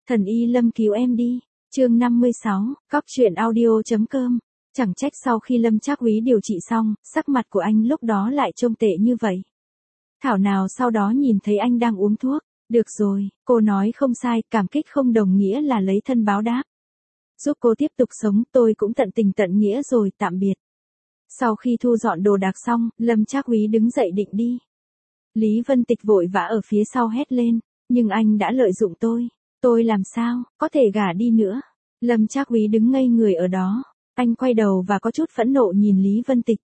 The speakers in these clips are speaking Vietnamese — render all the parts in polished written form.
Thần y Lâm cứu em đi. Chương 56, cóc truyện audio.com. Chẳng trách sau khi Lâm Trác Úy điều trị xong, sắc mặt của anh lúc đó lại trông tệ như vậy. Thảo nào sau đó nhìn thấy anh đang uống thuốc. Được rồi, cô nói không sai, cảm kích không đồng nghĩa là lấy thân báo đáp. Giúp cô tiếp tục sống, tôi cũng tận tình tận nghĩa rồi, tạm biệt. Sau khi thu dọn đồ đạc xong, Lâm Trác Úy đứng dậy định đi. Lý Vân Tịch vội vã ở phía sau hét lên, nhưng anh đã lợi dụng tôi làm sao, có thể gả đi nữa. Lâm Trác Úy đứng ngây người ở đó, anh quay đầu và có chút phẫn nộ nhìn Lý Vân Tịch.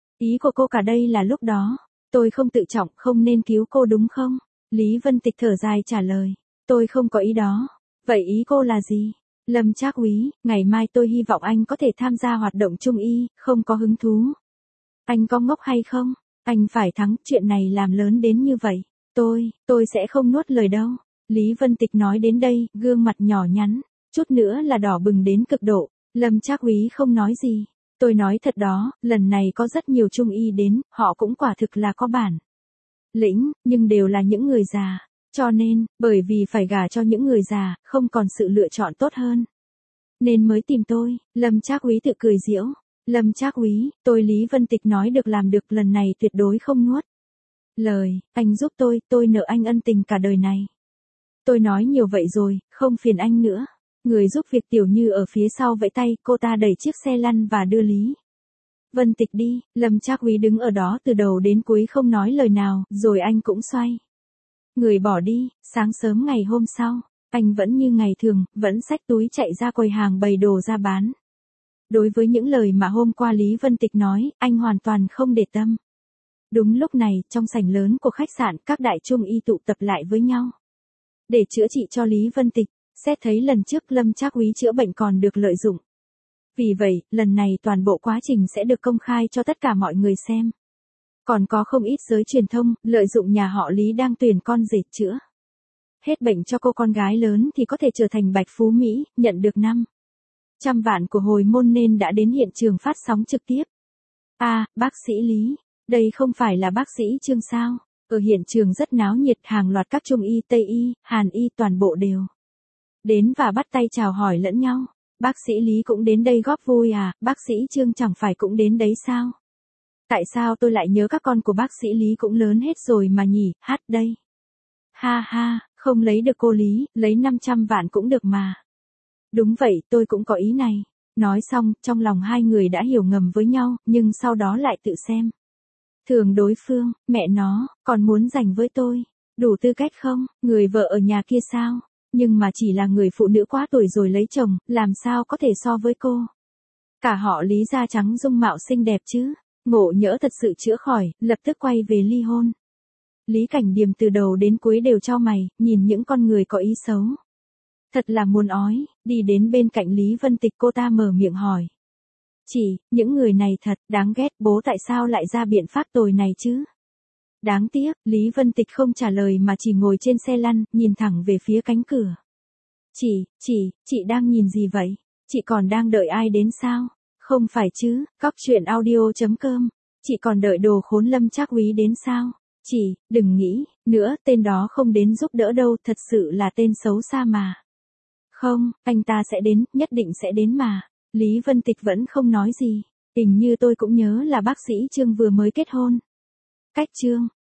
Ý của cô cả đây là lúc đó, tôi không tự trọng, không nên cứu cô đúng không? Lý Vân Tịch thở dài trả lời, tôi không có ý đó. Vậy ý cô là gì? Lâm Trác Úy, ngày mai tôi hy vọng anh có thể tham gia hoạt động trung y, không có hứng thú. Anh có ngốc hay không? Anh phải thắng, chuyện này làm lớn đến như vậy. Tôi sẽ không nuốt lời đâu. Lý Vân Tịch nói đến đây, gương mặt nhỏ nhắn, chút nữa là đỏ bừng đến cực độ. Lâm Trác Úy không nói gì. Tôi nói thật đó, lần này có rất nhiều trung y đến, họ cũng quả thực là có bản lĩnh, nhưng đều là những người già. Cho nên, bởi vì phải gả cho những người già, không còn sự lựa chọn tốt hơn, nên mới tìm tôi. Lâm Trác Úy tự cười giễu. Lâm Trác Úy, tôi Lý Vân Tịch nói được làm được, lần này tuyệt đối không nuốt lời. Anh giúp tôi nợ anh ân tình cả đời này. Tôi nói nhiều vậy rồi, không phiền anh nữa. Người giúp việc Tiểu Như ở phía sau vẫy tay, cô ta đẩy chiếc xe lăn và đưa Lý Vân Tịch đi. Lâm Trác Úy đứng ở đó từ đầu đến cuối không nói lời nào, rồi anh cũng xoay người bỏ đi. Sáng sớm ngày hôm sau, anh vẫn như ngày thường, vẫn xách túi chạy ra quầy hàng bày đồ ra bán. Đối với những lời mà hôm qua Lý Vân Tịch nói, anh hoàn toàn không để tâm. Đúng lúc này, trong sảnh lớn của khách sạn, các đại trung y tụ tập lại với nhau để chữa trị cho Lý Vân Tịch. Xét thấy lần trước Lâm Trác Úy chữa bệnh còn được lợi dụng. Vì vậy, lần này toàn bộ quá trình sẽ được công khai cho tất cả mọi người xem. Còn có không ít giới truyền thông, lợi dụng nhà họ Lý đang tuyển con rể chữa hết bệnh cho cô con gái lớn thì có thể trở thành bạch phú Mỹ, nhận được 500 vạn của hồi môn nên đã đến hiện trường phát sóng trực tiếp. Bác sĩ Lý, đây không phải là bác sĩ Trương sao? Ở hiện trường rất náo nhiệt, hàng loạt các trung y, tây y, hàn y toàn bộ đều đến và bắt tay chào hỏi lẫn nhau. Bác sĩ Lý cũng đến đây góp vui à, bác sĩ Trương chẳng phải cũng đến đấy sao? Tại sao tôi lại nhớ các con của bác sĩ Lý cũng lớn hết rồi mà nhỉ, hát đây. Ha ha, không lấy được cô Lý, lấy 500 vạn cũng được mà. Đúng vậy, tôi cũng có ý này. Nói xong, trong lòng hai người đã hiểu ngầm với nhau, nhưng sau đó lại tự xem thường đối phương. Mẹ nó, còn muốn giành với tôi, đủ tư cách không? Người vợ ở nhà kia sao? Nhưng mà chỉ là người phụ nữ quá tuổi rồi lấy chồng, làm sao có thể so với cô? Cả họ Lý da trắng dung mạo xinh đẹp chứ. Ngộ nhỡ thật sự chữa khỏi, lập tức quay về ly hôn. Lý Cảnh Điềm từ đầu đến cuối đều chau mày, nhìn những con người có ý xấu. Thật là muốn ói. Đi đến bên cạnh Lý Vân Tịch, cô ta mở miệng hỏi. Những người này thật đáng ghét, bố tại sao lại ra biện pháp tồi này chứ? Đáng tiếc, Lý Vân Tịch không trả lời mà chỉ ngồi trên xe lăn, nhìn thẳng về phía cánh cửa. Chị đang nhìn gì vậy? Chị còn đang đợi ai đến sao? Không phải chứ, cóc truyện audio.com. Chị còn đợi đồ khốn Lâm Trác Úy đến sao? Đừng nghĩ nữa, tên đó không đến giúp đỡ đâu, thật sự là tên xấu xa mà. Không, anh ta sẽ đến, nhất định sẽ đến mà. Lý Vân Tịch vẫn không nói gì. Hình như tôi cũng nhớ là bác sĩ Trương vừa mới kết hôn. Cách Trương